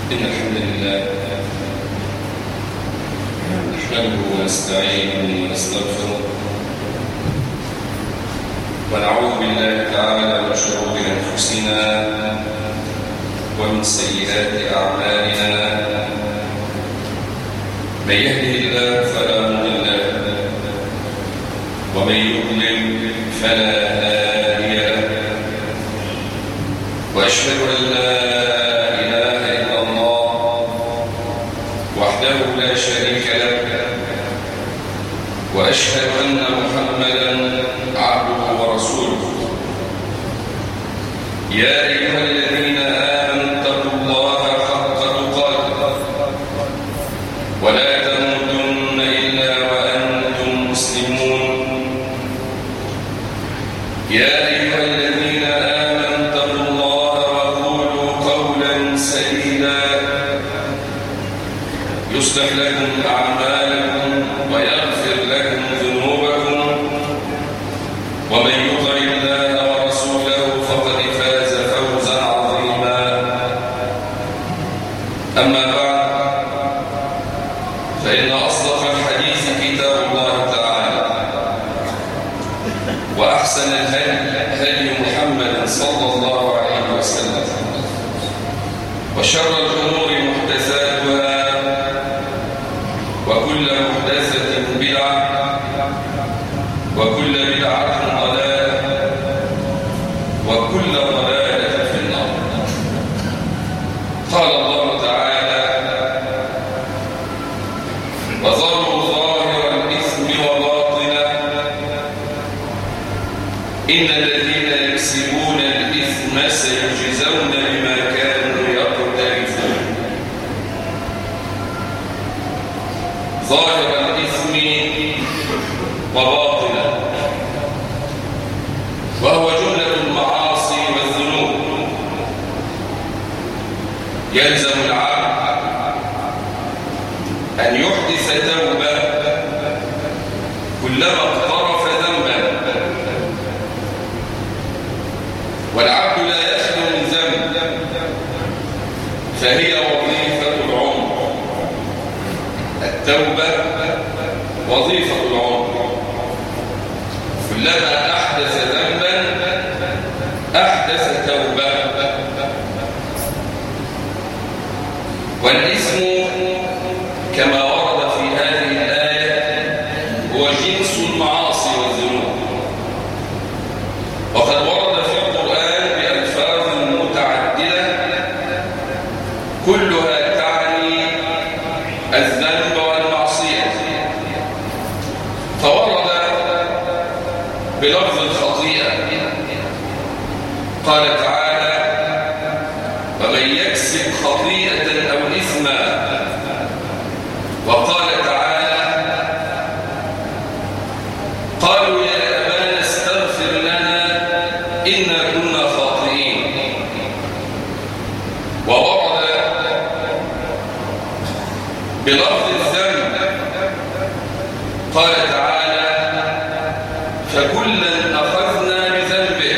إن الحمد لله نحمده ونستعينه ونستغفره ونعوذ بالله تعالى من شرور أنفسنا ومن سيئات أعمالنا. من يهده الله فلا مضل له ومن يضلل فلا هادي له، وأشهد أن لا إله إلا الله وحده لا شريك له، وأشهد أن محمدا عبده ورسوله. يا أيها الذين آمنوا اتقوا الله حق تقاته ولا تموتن إلا وأنتم مسلمون. يا أيها الذين آمنوا اتقوا الله وقولوا قولا سديدا يصلح لكم أعمالكم ويغفر لكم ذنوبكم، ومن يطع الله ورسوله فقد فاز فوزا عظيما. أما بعد، فإن أصدق الحديث كتاب الله تعالى، وأحسن الهدي محمد صلى الله عليه وسلم، وشر الأمور محدثاتها، وكل محدثة بدعة، وكل بدعة ضلالة، وكل ضلالة في النار. قال الله تعالى: وذروا ظاهر الإثم وباطنه إن الذين يكسبون الإثم سيجزون بما كانوا يقترفون. ظاهر الإثم وباطنه، وهو جملة المعاصي والذنوب. يلزم العبد أن يحدث توبة كلما اقترف ذنبا، والعبد لا يخلو من ذنب، فهي وظيفة العمر. التوبة وظيفة العمر. كلما أحدث ذنبا أحدث توبة. والإثم كما ورد في هذه الآية هو جنس المعاصي والذنوب، وقد ورد في القرآن بألفاظ متعددة كلها تعني الذنب والمعصية. فورد بلفظ الخطيئة، قال تعالى: ومن يكسب خطيئة أو إثما. وقال تعالى: قالوا يا أبانا استغفر لنا إنا كنا خاطئين. وورد بلفظ الذنب، قال تعالى: فكلا أخذنا بذنبه.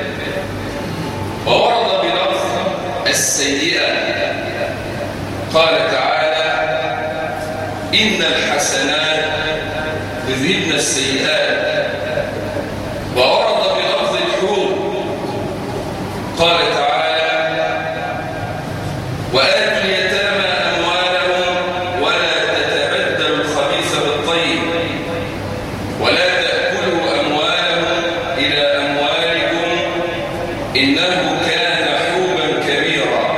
وورد بلفظ السيئة، قال تعالى: إن الحسنات يذهبن السيئات. وورد بلفظ الحور، قال تعالى: وآتوا اليتامى أموالهم ولا تتبدلوا الخبيث بالطيب ولا تأكلوا أموالهم إلى أموالكم إنه كان حوبا كبيرا.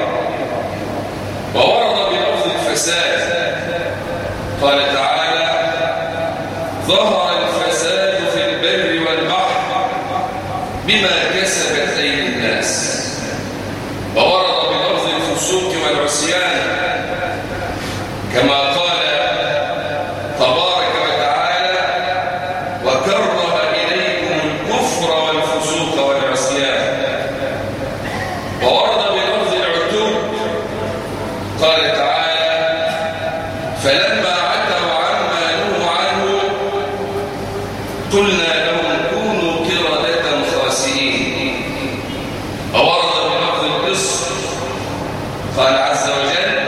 وورد بلفظ الفساد، قال تعالى: ظهر الفساد في البر والبحر بما كسبت أيدي الناس. وورد بلفظ الفسوق والعصيان، كما قال تبارك وتعالى: وكره إليكم الكفر والفسوق والعصيان. وورد بلفظ العتوب، قال تعالى: فلما عتوا عما نهوا عنه قلنا لهم كونوا قردة خاسئين. وورد بلفظ القسط، قال عز وجل: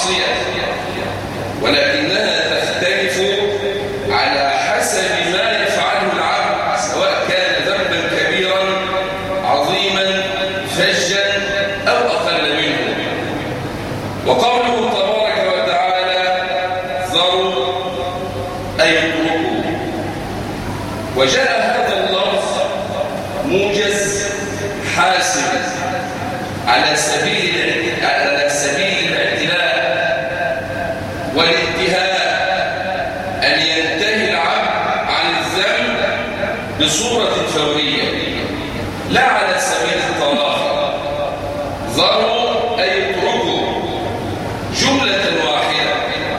معصية، ولكنها تختلف على حسب ما يفعله العبد، سواء كان ذنبا كبيرا عظيما فجا أو أقل منه. وقوله تبارك وتعالى ذروا أي اتركوا، وجاء هذا اللفظ موجز حاسم على سبيل الاعتلاء والانتهاء، أن ينتهي العبد عن الذنب بصورة فورية لا على سبيل الطلاق. ذروا أي اتركوا جملة واحدة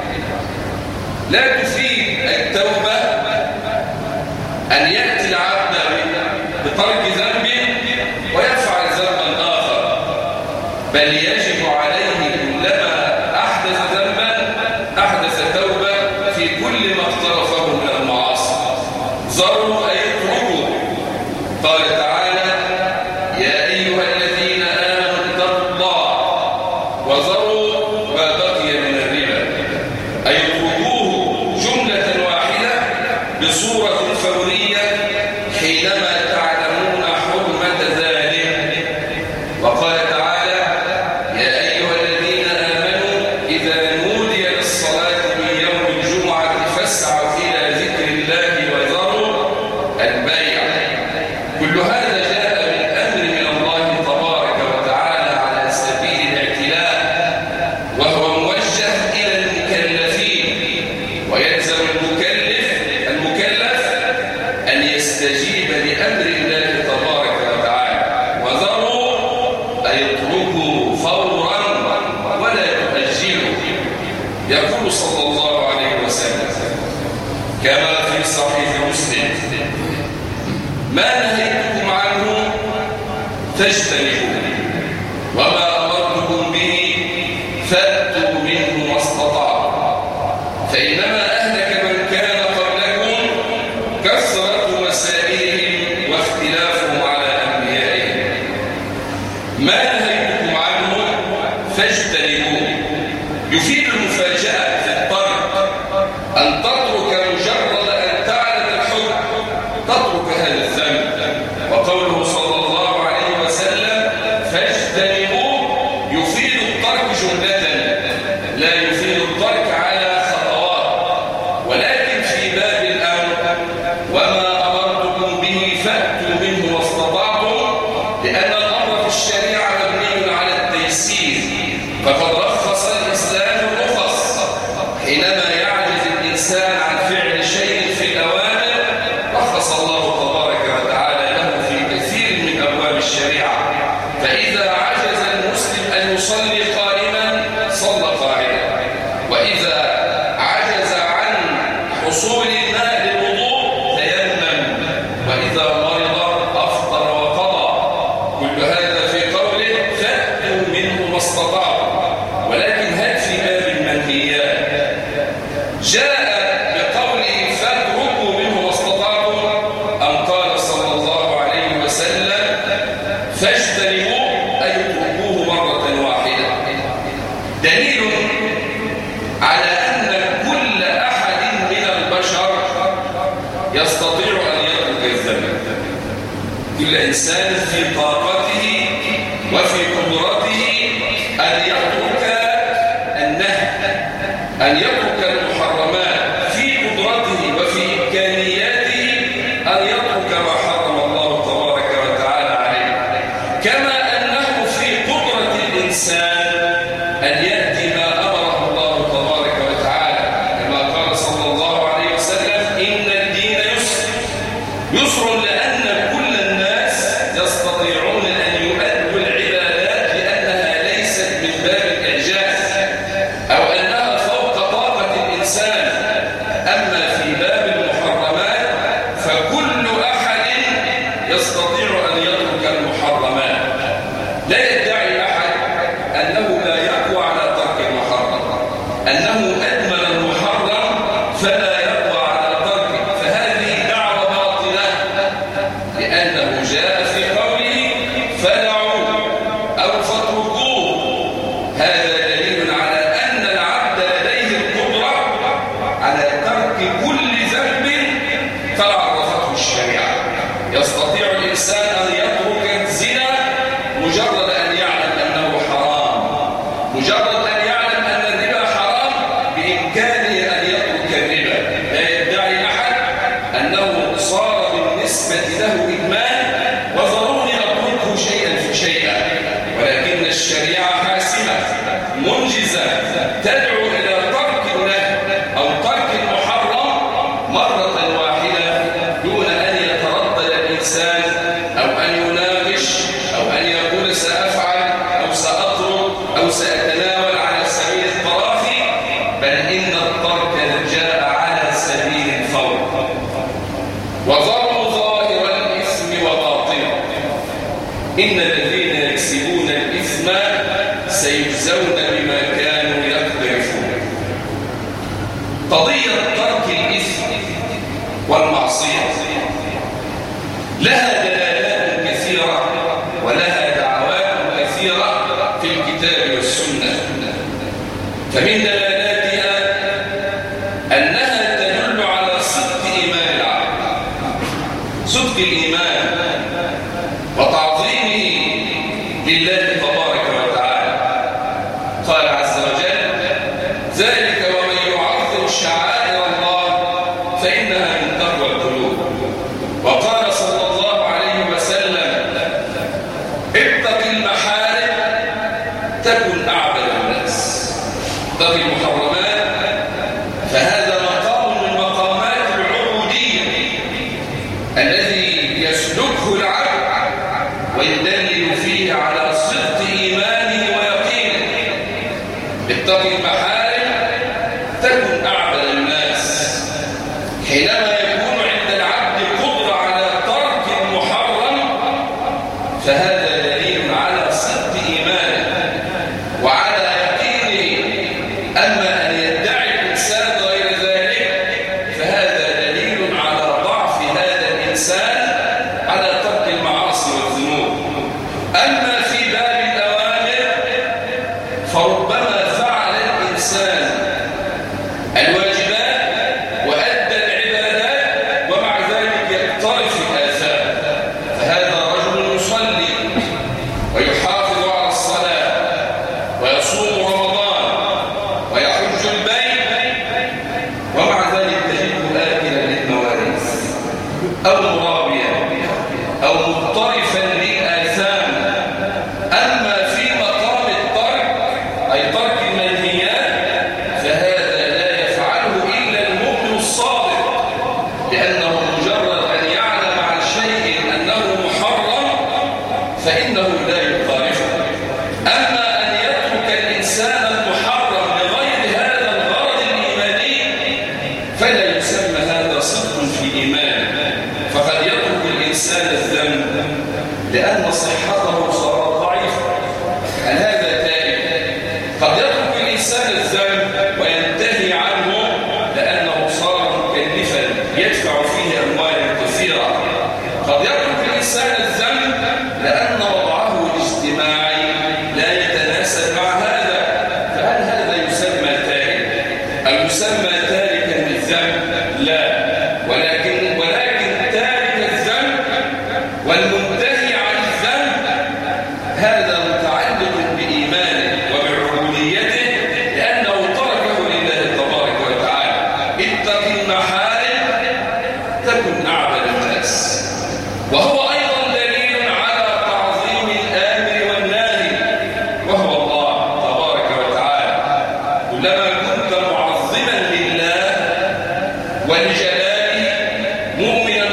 لا تفيد التوبة أن يأتي العبد بترك ذنب ويفعل ذنبا آخر، بل يجب عليه كلما أحدث ذنبا أحدث توبة في كل ما اقترفه من المعاصي. ذروا أي اتركوا. قال تعالى يا أيها الذين آمنوا اتقوا الله وذروا ما بقي من الربا، أي اتركوه جملة واحدة بصورة فورية حينما تعلمون حرمة ذلك. وقال تعالى يا أيها الذين آمنوا إذا نودي للصلاة من يوم الجمعة فاسعوا إلى ذكر الله وذروا البيع. كل هذا جاء بالأمر من الله تبارك وتعالى على سبيل الاعتلاء، وهو موجه إلى المكلفين، ويلزم المكلف أن يستجيب لأمر الله تبارك وتعالى. وذروا أي اتركوا فورا ولا تؤجلوا. يقول صلى الله عليه وسلم كما في صحيح مسلم ما نهيتكم عنه فاجتنبوه، وما أمرتكم به فأتوا منه ما استطعتم، فإنما أهلك من كان قبلكم كثرة مسائلهم واختلافهم على أنبيائهم. ما نهيتكم عنه فاجتنبوه يفيد المفاجأة في الطريق، أن تترك مجرد أن تعلم الحكم تترك هذا الذنب. وقوله صلى الله عليه وسلم فاجتنبوه يفيد الترك جملة، لا يفيد الترك على خطوات. ولكن في باب الأمر وما أمرتكم به فأتوا منه ما استطعتم، لأن الأمر في الشريعة مبني على التيسير، فقد رخص الإسلام الرخص. حينما يعجز الإنسان عن فعل شيء في الأوامر رخص الله تبارك وتعالى له في كثير من أبواب الشريعة. فإذا عجز المسلم أن يصلي قائما صلى قاعدا، وإذا عجز عن حصول الماء للوضوء تيمم، وإذا مرض أفطر وقضى. كل هذا في قوله فأتوا منه ما استطعتم. ولكن هل في باب المنهيات جاء بقوله فاتركوا منه ما استطعتم، أم قال صلى الله عليه وسلم فاجتنبوه أي اتركوه مرة واحدة؟ دليل على أن كل أحد من البشر يستطيع أن يترك الذنب. كل إنسان في طاقته وفي قدرته أن يترك النهي، أن يترك المحرمات، في قدرته وفي إمكانياته أن يترك ما حرم الله تبارك وتعالى عليه. كما أنه في قدرة الإنسان أن يأتي ما أمره الله تبارك وتعالى، كما قال صلى الله عليه وسلم إن الدين يسر. يسر لأن كل الناس يستطيعون أن يؤدوا العبادات لأنها ليست من باب الإعجاز أو أنها فوق طاقة الإنسان. أما في باب المحرمات فكل أحد يستطيع أن يترك المحرمات. لا يدعي أحد أنه لا يقوى على ترك المحرم، أنه أدمن المحرم فلا يقوى على تركه، فهذه دعوة باطلة، لأنه جاء في قوله فدعوه أو فاتركوه. هذا دليل على أن بل إن الترك جاء على سبيل الفور. وظلوا ظاهر الإثم وباطنه، إن الذين يكسبون الإثم سيجزون بما كانوا يقترفون. قضية ترك الإثم والمعصية لها دلالات كثيرة ولها دعوات كثيرة في الكتاب والسنة. فمن دلالاتها أنها تدل على صدق إيمان العبد، صدق الإيمان وتعظيمه لله تبارك وتعالى. قال عز وجل: ذلك ومن يعظم شعائر الله فإنها من تقوى القلوب. وقال صلى الله عليه وسلم: اتق المحارم تكن أعبد الناس. اتق المحرمات، فهذا مقام من مقامات العبودية الذي يسلكه العبد ويدلل فيه على صدق إيمانه ويقينه. اتق المحارم تكن أعبد الناس. حينما يكون عند العبد قدرة على ترك المحرم فهذا دليل على صدق إيمانه وعلى يقينه. أما أن يدعي الإنسان غير ذلك فهذا دليل على ضعف هذا الإنسان على ترك المعاصي والذنوب. أما في باب الأوامر فربما فعل الإنسان الواجبات وأدى العبادات ومع ذلك يقترف الآثام، فهذا رجل يصلي ويحافظ على الصلاة ويصوم رمضان ويحج البيت ومع ذلك تجده آكلا للمواريث أو مرابيا أو مقترفا للآثام. أما في مقام الترك أي ترك المنهيات فهذا لا يفعله إلا المؤمن الصادق، لأنه مجرد أن يعلم عن شيء أنه محرم فإنه لا يخالفه. أما أن يترك الإنسان المحرم لغير هذا الغرض الإيماني فلا يسمى هذا صدق في إيمانه. فقد يترك الإنسان الذنب لأن صحته صارت ضعيفة، هل هذا تائب؟ قد يترك الإنسان الذنب وينتهي عنه لأنه صار مكلفا يدفع فيه أموالا كثيرة. قد يترك الإنسان الذنب لأن وضعه الاجتماعي لا يتناسب مع هذا، فهل هذا يسمى تائب أم يسمى تاركا للذنب؟ لا، ولكن تارك الذنب والمنتهي عن الذنب هذا متعلق بإيمانه وبعبوديته لأنه تركه لله تبارك وتعالى. اتق المحارم تكن أعبد الناس. وهو أيضا دليل على تعظيم الآمر والناهي وهو الله تبارك وتعالى. كلما كنت معظما لله ولجلاله مؤمنا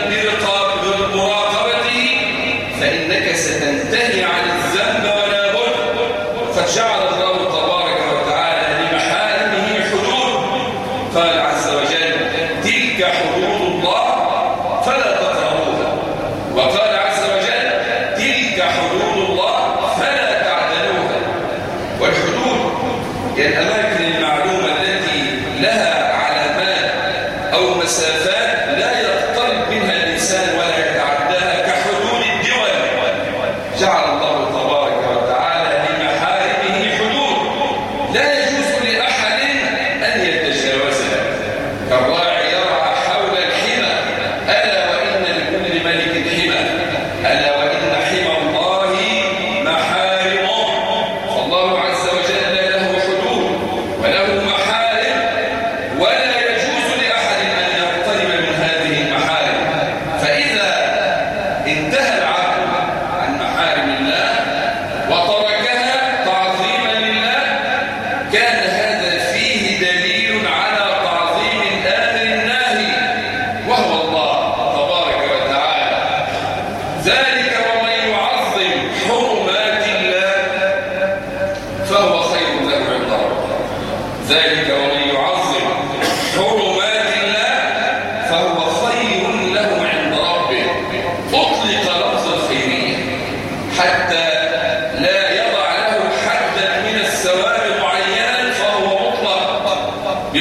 بمراقبته فإنك ستنتهي عن الذنب ولا بد. قد جعل الله تبارك وتعالى لمحارمه حدود. قال عز وجل: تلك حدود الله فلا تقربوها. وقال عز وجل: تلك حدود الله فلا تعتدوها. والحدود هي الأماكن المعلومة التي لها علامات أو مسافات لا يقترب منها الإنسان ولا يتعداها كحدود الدول. جعل الله تبارك وتعالى لمحارمه حدود لا يجوز لأحد أن يتجاوزها. كالراعي يرعى حول الحمى، ألا وإن لكل ملك حمى، ألا وإن حمى الله محارمه. فالله عز وجل له حدود وله محارم ولا يجوز لأحد أن يقترب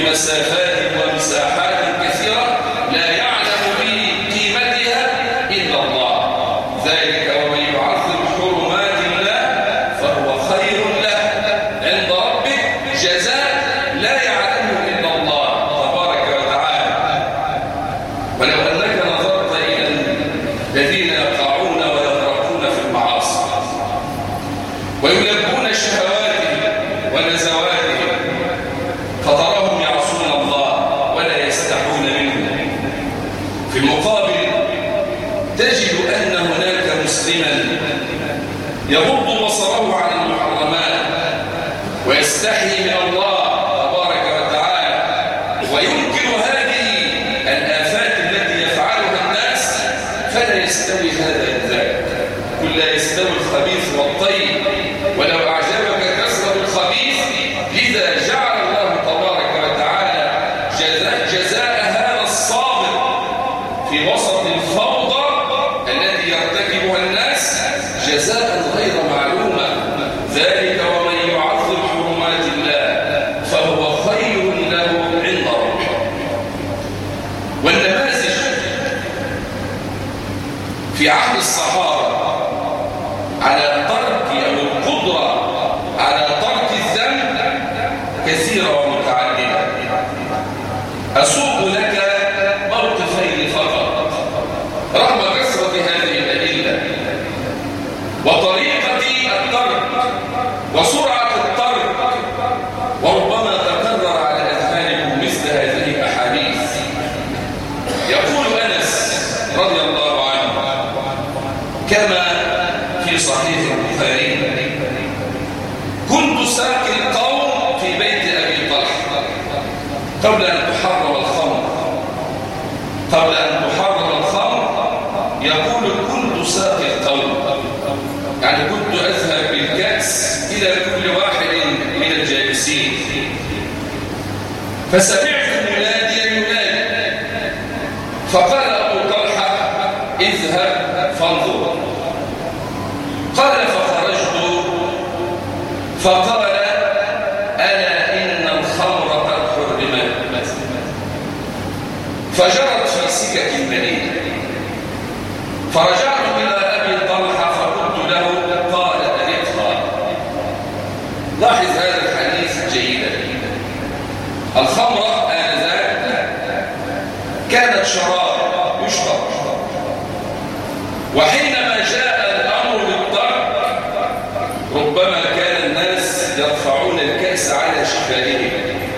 مسافات ومساحات كثيرة لا يعلم بقيمتها إلا الله. ذلك ومن يعظم حرمات الله فهو خير له عند ربه جزاء لا يعلمه إلا الله تبارك وتعالى. ولو أنك نظرت إلى الذين يقعون ويغرقون في المعاصي ويلبون شهواتهم ونزواتهم فتراهم يعصون الله ولا يستحون منه، في المقابل تجد أن هناك مسلما يغض بصره عن المحرمات ويستحي من الله تبارك وتعالى وينكر هذه الآفات التي يفعلها الناس، فلا يستوي هذا ذاك. قل لا يستوي الخبيث والطيب ولو أعجبك كثرة الخبيث، لذا جعل الله تبارك وتعالى جزاء هذا الصابر في وسط الفوضى التي يرتكبها الناس جزاء غير معلومة. ذلك ومن يعظم حرمات الله فهو خير له عند ربه. والنماذج في عهد الصحابة على ترك أو القدرة على ترك الذنب كثيرة ومتعددة. أسوق لك موقفين فقط رغم كثرة هذه الأدلة وطريقة الترك وسرعة الترك، وربما تكرر على أذهانكم مثل هذه الأحاديث. يقول أنس رضي الله عنه كما في صحيح البخاري: كنت ساقي القوم في بيت أبي طلحة قبل أن تحرم الخمر. يقول كنت ساقي القوم، يعني كنت أذهب بالكأس إلى كل واحد من الجالسين، فسمعت مناديا ينادي، فقال أبو طلحة: اذهب فانظر. قال فخرجت فقال: ألا إن الخمر قد حرمت. فجرت في سكك المدينة، فرجعت إلى أبي طلحة فقلت له: قال أرقها. لاحظ هذا الحديث جيدا. الخمر آنذاك كانت شراب يشرب، وحينما جاء الأمر بالترك ربما كان الناس يرفعون الكأس على شفائهم،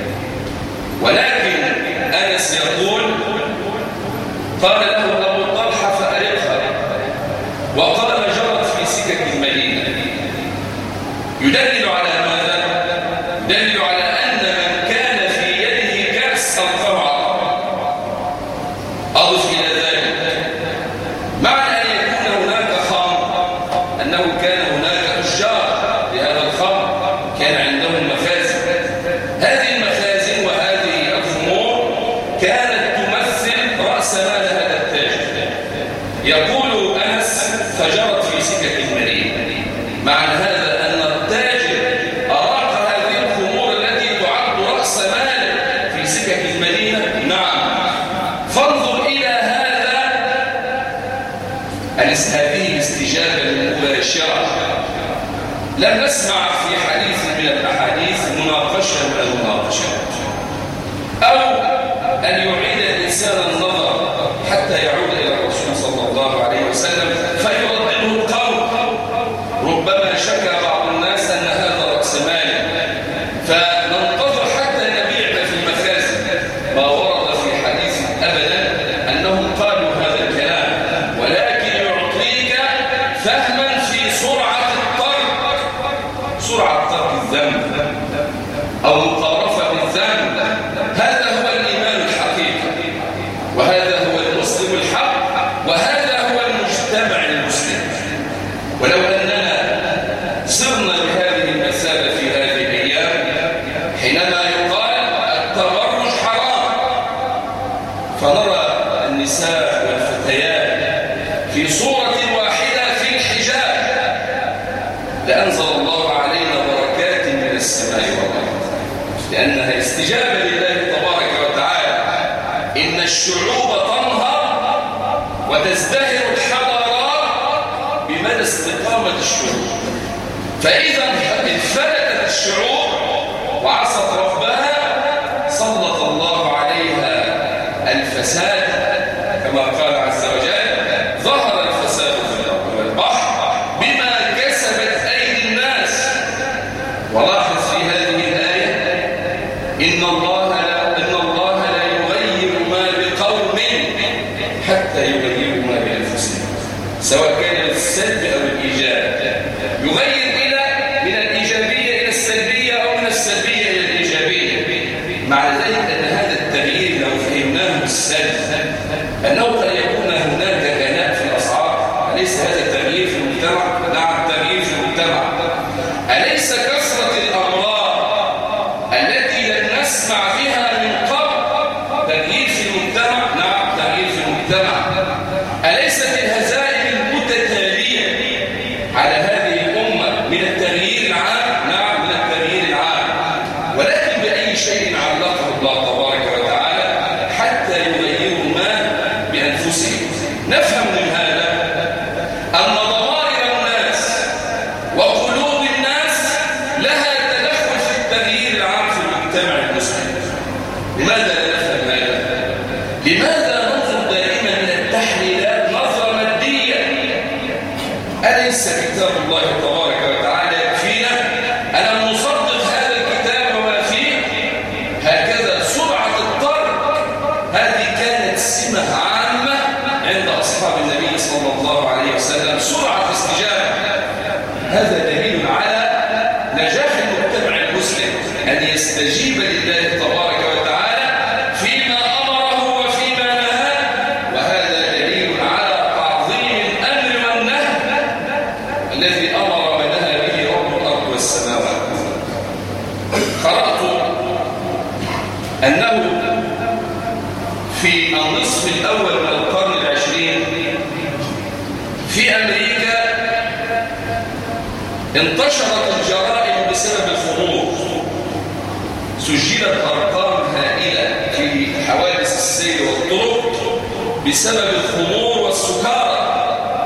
ولكن أنس يقول: قال له أبو طلحة فأرقها، وقال جرت في سكك المدينة. يدلل على ماذا؟ يدلل على أن من كان في يده كأس ألقاه على الأرض. أضف إلى ذلك معنى أن يكون هناك خمر أنه كان هناك أشجار لهذا الخمر، كان عندهم مخازن. هذه المخازن وهذه الخمور كانت تمثل رأس مال هذا التاجر. يقول أنس: فجرت في سكك المدينة. معنى هذا أن التاجر أراق هذه الخمور التي تعد رأس مال في سكك المدينة. نعم، فانظر إلى هذا. هذه الاستجابة المباشرة. لم نسمع في حديث من الأحاديث مناقشة من المناقشات، أو أن يعيد الإنسان النظر حتى يعود إلى الرسول صلى الله عليه وسلم فيردده القول. ربما شكى بعض الناس أن هذا رأس مال، فننتظر حتى نبيع في المخازن. ما ورد في حديث أبدا أنهم قالوا هذا الكلام، ولكن يعطيك فهما في سرعة ترك الذنب أو مقارفة الذنب. هذا هو الإيمان الحقيقي، وهذا هو المسلم الحق، وهذا هو المجتمع المسلم. ولو أننا صرنا بهذه المثابة في هذه الأيام، حينما يقال التبرج حرام، فنرى النساء والفتيات في صورة واحدة في الحجاب، لأنزل الله علينا بركات من السماء والأرض، لأنها استجابة لله تبارك الشعوب. فإذا انفلتت الشعوب وعصت ربها سلط الله عليها الفساد كما قال عز وجل: ظهر الفساد في الأرض والبحر بما كسبت أيدي الناس. ولاحظ في هذه الآية: إن الله لا يغير ما بقوم حتى يغيروا ما بأنفسهم، سواء كان السلب أو الإيجاب. يغير من الإيجابية إلى السلبية أو من السلبية إلى الإيجابية. مع ذلك أن هذا التغيير لو فهمناه بالسلب أنه قد يكون هناك غلاء في الأسعار. أليس هذا تغيير في المجتمع؟ نعم، تغيير في المجتمع. أليس كثرة الأمراض التي لم نسمع بها من قبل تغيير في المجتمع؟ نعم، تغيير في المجتمع. أليست الهزائم المتتالية على هذه الأمة من التغيير العام؟ نعم، من التغيير العام. ولكن بأي شيء علقه الله تبارك وتعالى حتى يغيروا ما بأنفسهم؟ نفهم من هذا أن ضمائر الناس وقلوب الناس لها تدخل في التغيير العام في المجتمع المسلم. لماذا لا نفهم هذا؟ لماذا ننظر دائما إلى التحليلات نظرة مادية؟ أليس كتاب الله تبارك وتعالى يكفينا؟ ألم نصدق هذا الكتاب وما فيه؟ هكذا سرعة الطرق هذه كانت سمة عامة عند أصحاب النبي صلى الله عليه وسلم، سرعة استجابة. هذا دليل على نجاح المجتمع المسلم أن يستجيب لله تبارك وتعالى فيما أمره وفيما نهاه. وهذا دليل على تعظيم الأمر والنهي الذي أمر ونهى به رب الأرض والسماوات. قرأت أنه في النصف الأول من القرن العشرين في أمريكا انتشرت الجرائم بسبب الخمور. سجلت أرقام هائلة في حوادث السير والطرق بسبب الخمور والسكارى.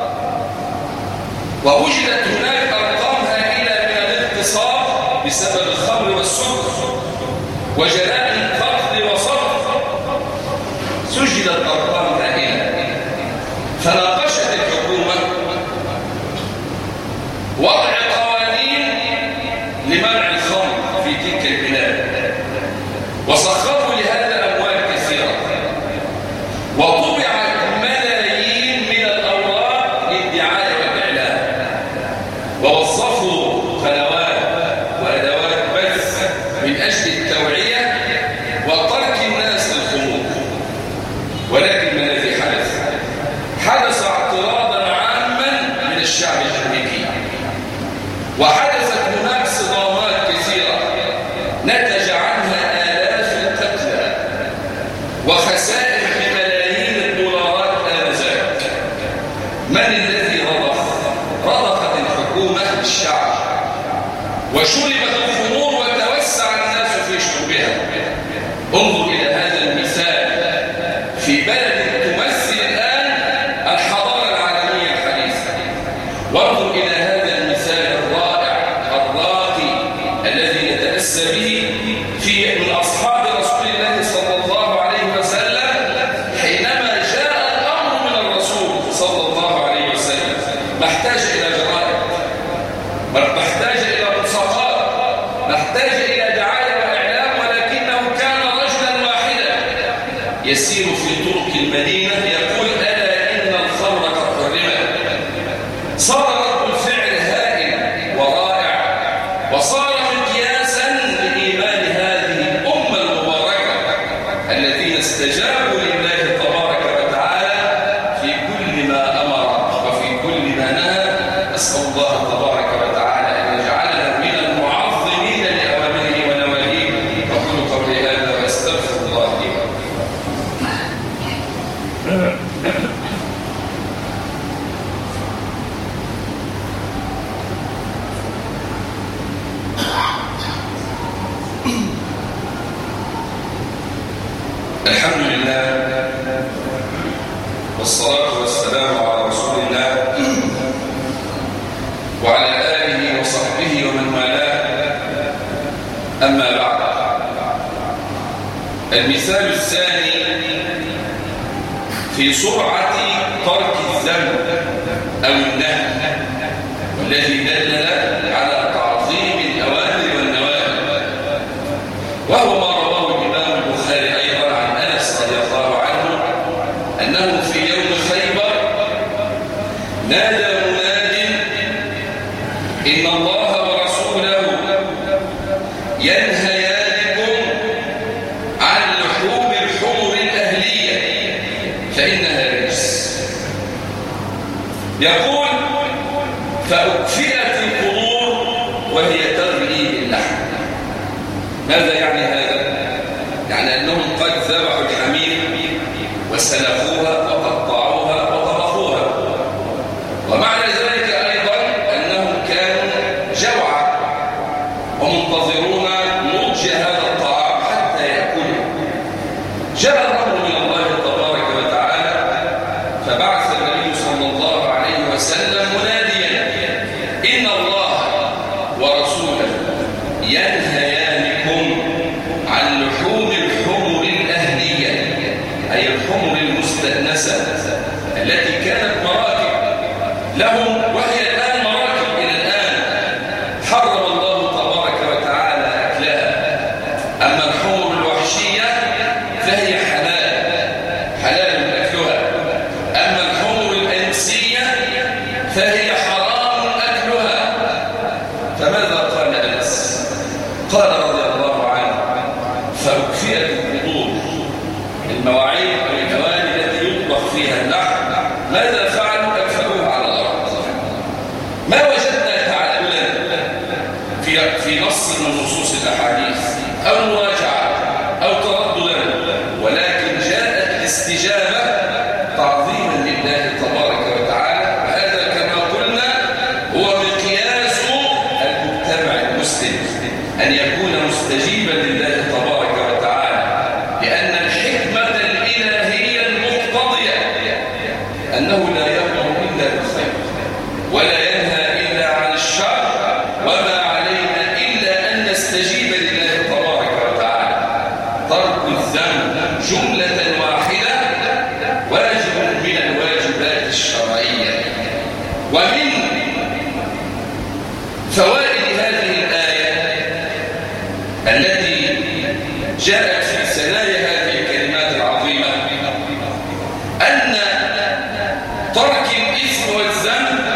ووجدت هناك أرقام هائلة من الاغتصاب بسبب الخمر والسكر وجرائم قتل وصرف. سجلت أرقام هائلة. فناقشت الحكومة وضع قوانين لمنع الخمر في تلك البلاد، وسخروا لهذا أموال كثيرة، وطبعت ملايين من الأوراق للدعاية والإعلان، ووظفوا قنوات وأدوات بث من أجل التوعية وترك الناس للخمور. ولكن ما الذي حدث؟ حدث اعتراضا عاما من الشعب الأمريكي، وحدثت هناك صدامات كثيرة نتج عنها آلاف القتلى وخسائر بملايين الدولارات آنذاك. من الذي رضخ؟ رضخت الحكومة الشعب، وشربت الخمور وتوسع الناس في شربها. انظر إلى هذا المثال في بلد تمثل الآن الحضارة العالمية الحديثة، وانظر إلى هذا المثال الرائع الراقي الذي نتأسى به من أصحاب رسول الله صلى الله عليه وسلم حينما جاء الأمر من الرسول صلى الله عليه وسلم. ما احتاج إلى جرائم، ما احتاج إلى ملصقات، ما احتاج إلى دعاية وإعلام، ولكنه كان رجلا واحدا يسير في طرق المدينة يقول: ألا إن الخمر قد حرمت. صار رد الفعل هائل ورائع، وصار مقياسا لإيمان هذه الأمة المباركة الذين استجابوا لله تبارك وتعالى في كل ما أمر وفي كل ما نهى. أسأل الله تبارك وتعالى أن يجعلنا من المعظمين لأوامره ونواهيه. أقول قولي هذا وأستغفر الله لي ولكم. الحمد لله والصلاة والسلام على رسول الله المثال الثاني في سرعة ترك الذنب أو النهي، والذي دلل على تعظيم الأوامر والنواهي، وهو ما رواه الإمام البخاري أيضا عن أنس رضي الله عنه أنه في يوم خيبر نادى مناد إن الله ورسوله ينهيانكم عن لحوم الحمر الأهلية فإنها رجس. يقول فأكفئت القبور وهي تغلي باللحم. ماذا يعني هذا؟ يعني أنهم قد ذبحوا الحمير وسلخوها وقطعوها وطبخوها، ومعنى ذلك أيضا أنهم كانوا جوعا ومنتظرون نضج هذا الطعام حتى يأكلوا. جاء الأمر من الله تبارك وتعالى فبعث النبي صلى الله عليه وسلم مناديا إن الله ورسوله ينهيانكم عن لحوم الحمر الأهلية، أي الحمر المستأنسة التي كانت مراكب لهم وهي الآن مراكب إلى الآن، حرم الله تبارك وتعالى أكلها. أما الحمر الوحشية فهي حلال أكلها، أما الحمر الأنسية فهي حرام أكلها. فماذا قال أنس؟ قال رضي الله عنه فأكفئت القبور، المواعيد أو الأواني التي يطبخ فيها اللحم، ماذا فعلوا؟ أكفأوها على الأرض. ما وجدنا تعدلا في نص من نصوص الأحاديث أو مراجعة أو ترددا، ولكن جاءت الاستجابة تعظيما لله تبارك وتعالى. وهذا كما قلنا هو مقياس المجتمع المسلم، أن يكون مستجيبا لله تبارك وتعالى، لأن الحكمة الإلهية المقتضية أنه لا يأمر إلا بالخير ولا ينهى إلا عن الشر، وما علينا إلا أن نستجيب لله تبارك وتعالى. ترك الذنب جملة واحدة واجب من الواجبات الشرعية. ومن فوائد هذه الآية التي جاءت في ثنايا هذه الكلمات العظيمة أن ترك الإثم والذنب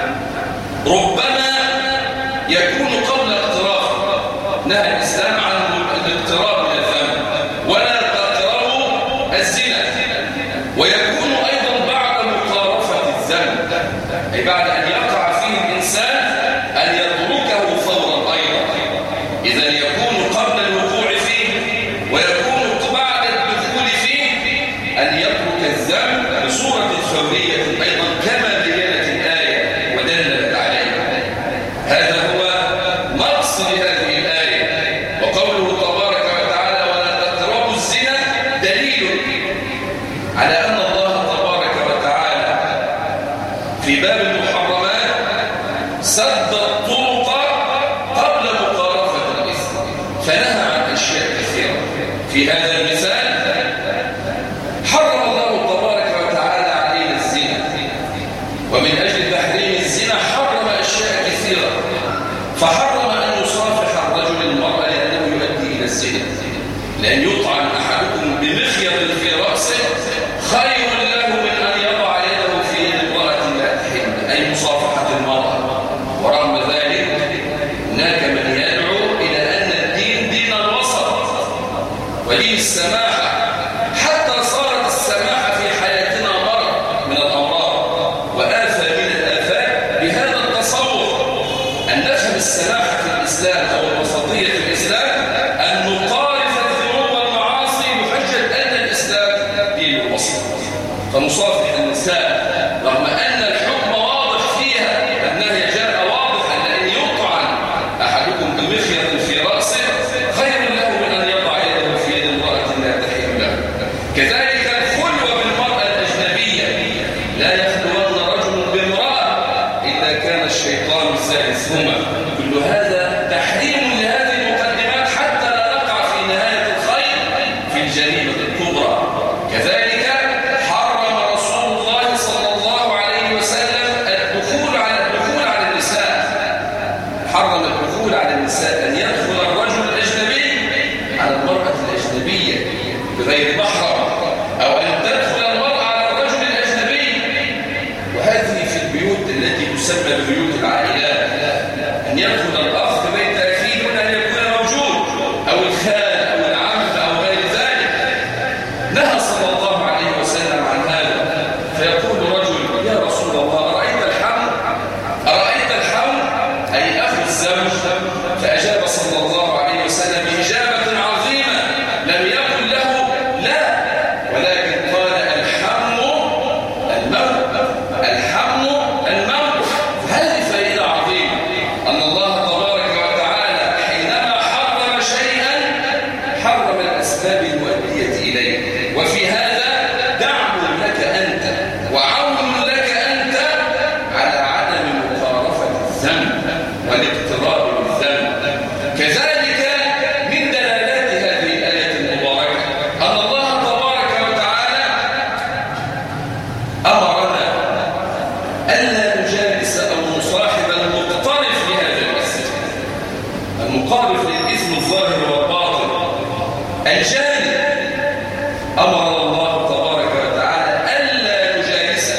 ربما يكون قبل اقترافه. نهى الإسلام عن الاقتراب من الذنب ولا تقربوا الزنا، ويكون أيضا بعد مقارفة الذنب، أي بعد أن يقع فيه الإنسان أن يتركه فورا أيضا. إذا يكون قبل الوقوع فيه ويكون بعد الدخول فيه أن يترك الذنب بصورة فورية أيضا كما بينت الآية ودلت عليه. هذا هو مقصد هذه الآية. وقوله تبارك وتعالى ولا تقربوا الزنا دليل على أن الله تبارك وتعالى في باب المحرمات سد الطرق قبل مقارفة الإثم، فنهى عن أشياء كثيرة. في هذا المثال حرم الله تبارك وتعالى علينا الزنا، ومن أجل تحريم الزنا حرم أشياء كثيرة، فحرم أن يصافح الرجل المرأة لأنه يؤدي إلى الزنا، لأن يطعن أحدكم بمخيط في رأسه خير له من أن يضع يده في يد امرأة لا تحل، أي مصافحة المرأة. ورغم ذلك هناك من يدعو إلى أن الدين دين الوسط ودين السماحة، حتى صارت السماحة في حياتنا مرض من الأمراض وآفة من الآفات بهذا التصور أن نفهم السماحة في الإسلام أو الوسطية في الإسلام أن نقارف الذنوب والمعاصي بحجة أن الإسلام دين الوسط، فنصافح النساء رغم أن الحكم واضح فيها، النهي جاء واضحا، لأن يطعن أحدكم بمخيط في رأسه خير له من أن يضع يده في يد امرأة لا تحل له. كذلك الخلوة بالمرأة الأجنبية، لا يخلون رجل بامرأة إلا كان الشيطان ثالثهما. كل هذا تحريم لهذه المقدمات حتى لا نقع في نهاية الخير في بغير محرم، أو أن تدخل المرأة على الرجل الأجنبي، وهذه في البيوت التي تسمى ببيوت العائلات، أن يدخل الأخ بيت أخيه دون أن يكون موجود، أو الخال أو العم أو غير ذلك. نهى صلى الله عليه وسلم عن هذا. فيقول رجل: يا رسول الله، أرأيت الحم؟ أرأيت الحم أي أخ الزوج؟ فأجاب صلى الله عليه وسلم بإجابة عظيمة، لم يقل له لا، ولكن قال: الحم الموت، الحم الموت. هذه فائدة عظيمة، أن الله تبارك وتعالى حينما حرم شيئا حرم الأسباب المؤدية إليه، وفي هذا دعم لك أنت وعون لك أنت على عدم مقارفة الذنب والاقتراب بالذنب. كذلك من دلالات هذه الآية المباركة أن الله تبارك وتعالى أمرنا ألا نجالس أو نصاحب المقترف لهذا الإثم، المقارف للإثم الظاهر والباطن الجانب. أمر الله تبارك وتعالى ألا نجالسه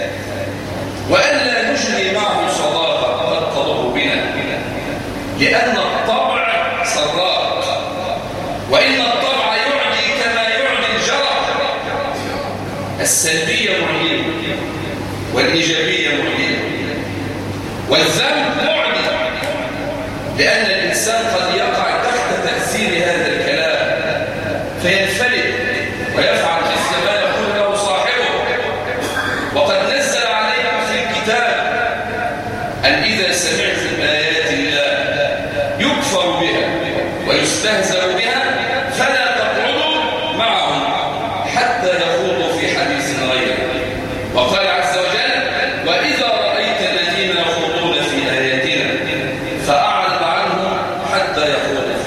وألا نجري معه صداقة قد تضر بنا، لأن الطبع سراق، وإن الطبع يعدي كما يعدي الجرى. السلبية معينة والإيجابية معينة، والذنب معدي، لأن الإنسان قد يقع تحت تأثير هذا الكلام فينفلت ويفعل مثل ما يقول له صاحبه. وقد نزل عليكم في الكتاب أن إذا سمعتم آيات الله يكفر بها ويستهزأ بها فلا تقعدوا معهم حتى يخوضوا في حديث غيره. وقال عز وجل: وإذا رأيت الذين يخوضون في آياتنا فأعرض عنهم حتى يخوضوا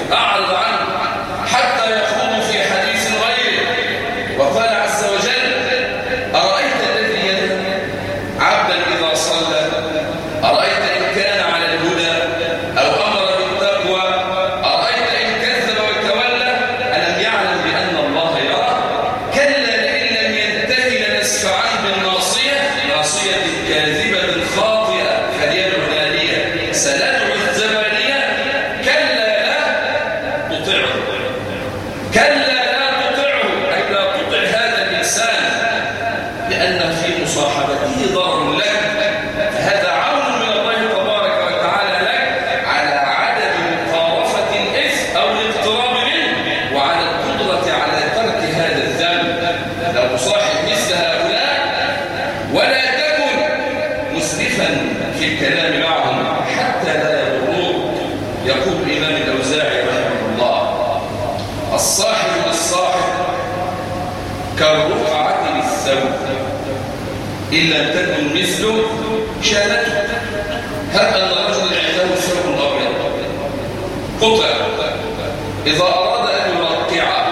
في حديث غيره. وقال عز وجل: أرأيت الذي ينهى عبدا إذا صلى، أرأيت إن كان على الهدى أو أمر بالتقوى، أرأيت إن كذب وتولى، ألم يعلم بأن الله يرى؟ كلا لئن لم ينتهي لنسفعا بالناصية، ناصية كاذبة خاطئة فليدع نادية سندع الزبانية. كلا لا تطعه، كلا لا تطعه، أي لا تطع هذا الإنسان، لأن في مصاحبته ضرر لك. فهذا عون من الله تبارك وتعالى لك على عدم مقارفة الإثم أو الاقتراب منه، وعلى القدرة على ترك هذا الذنب. لو تصاحب مثل هؤلاء ولا تكن مسرفا في الكلام معهم حتى لا يضروك. يقول الإمام الأوزاعي رحمه الله: الصاحب للصاحب كالرقعة للثوب، إن لم تكن مثله شانته. هب أن رجلا عنده ثوب أبيض قطع، إذا أراد أن يرقعه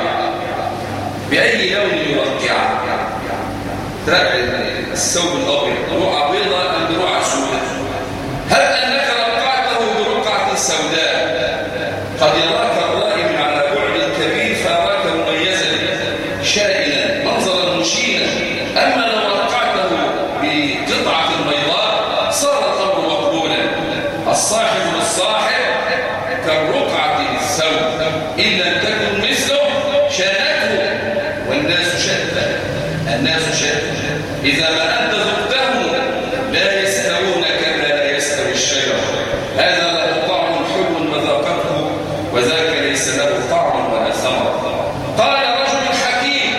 بأي لون يرقعه؟ ترقع الثوب الأبيض رقعة بيضاء أم برقعة سوداء؟ هب أنك رقعته برقعة سوداء، قد يراك الرائي من على بعد كبير فأراك مميزا شائنا منظرا مشينا. أما لو رقعته بقطعة بيضاء صار الأمر مقبولا. الصاحب للصاحب كالرقعة للثوب، إن لم تكن مثله شانته. والناس شتى، الناس شتى، إذا ما أنت ذقته لا يستوون كما لا يستوي الشجر. هذا له طعم حلو مذاقته، وذاك ليس له طعم ولا ثمر. قال رجل حكيم: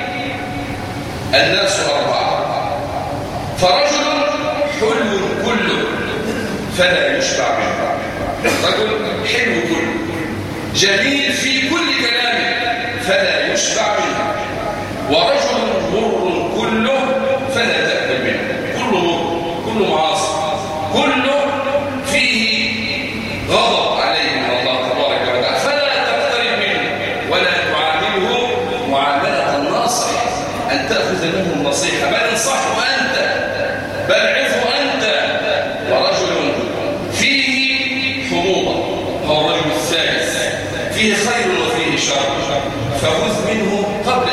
الناس أربعة، فرجل حلو كله فلا يشبع منه. رجل حلو كله جميل في كل كلامه فلا يشبع منه، ورجل مر كله فلا تأكل منه. كله مر، كله معاصي، كله فيه غضب عليه من الله تبارك وتعالى، فلا تقترب منه ولا تعامله معاملة الناصح، أن تأخذ منه النصيحة، بل انصحه أنت، بل عفه أنت. ورجل فيه حموضة، هو الرجل الثالث، فيه خير وفيه شر، فخذ منه قبل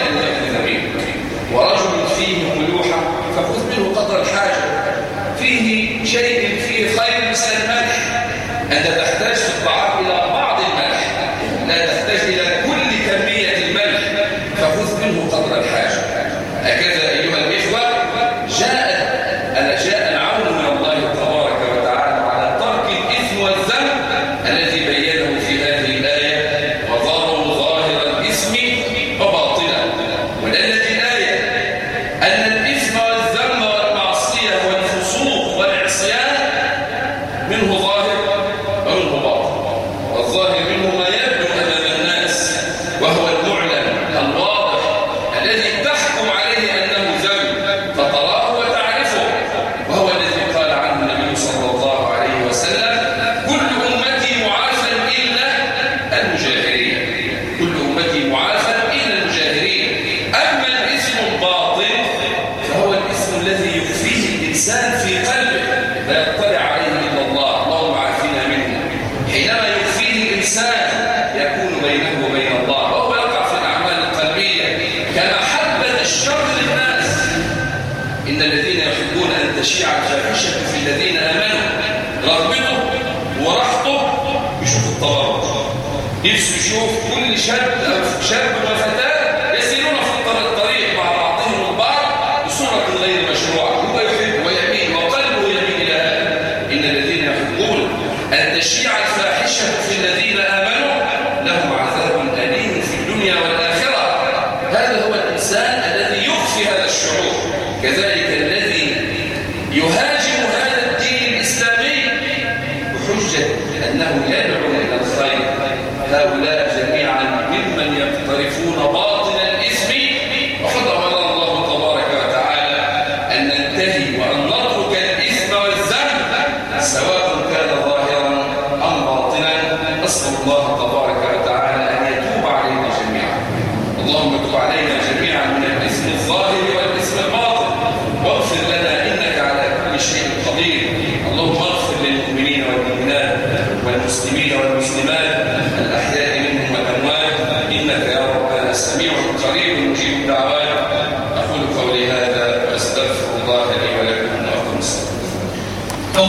تشيع الفاحشة في الذين آمنوا، رغبته ورحطه يشوف الطلاق، نفسه يشوف كل شاب وفتاة يسيرون في الطريق مع بعضهم البعض بصورة غير مشروعة، هو يحب ويميل وقلبه يميل إلى هذا. إن الذين يحبون أن تشيع الفاحشة في الذين آمنوا لهم عذاب أليم في الدنيا والآخرة. هذا هو الإنسان الذي يخفي هذا الشعور. كذلك الذي يهاجم هذا الدين الإسلامي بحجة أنه يدعو إلى الخير، هؤلاء جميعا ممن يقترفون باطن الإثم. وقد أمر الله تبارك وتعالى أن ننتهي وأن نترك الإثم والذنب سواء كان ظاهرا أم باطنا. أسأل الله تبارك وتعالى أن يتوب علينا جميعا. اللهم تب علينا جميعا من الإثم الظاهر والإثم الباطن.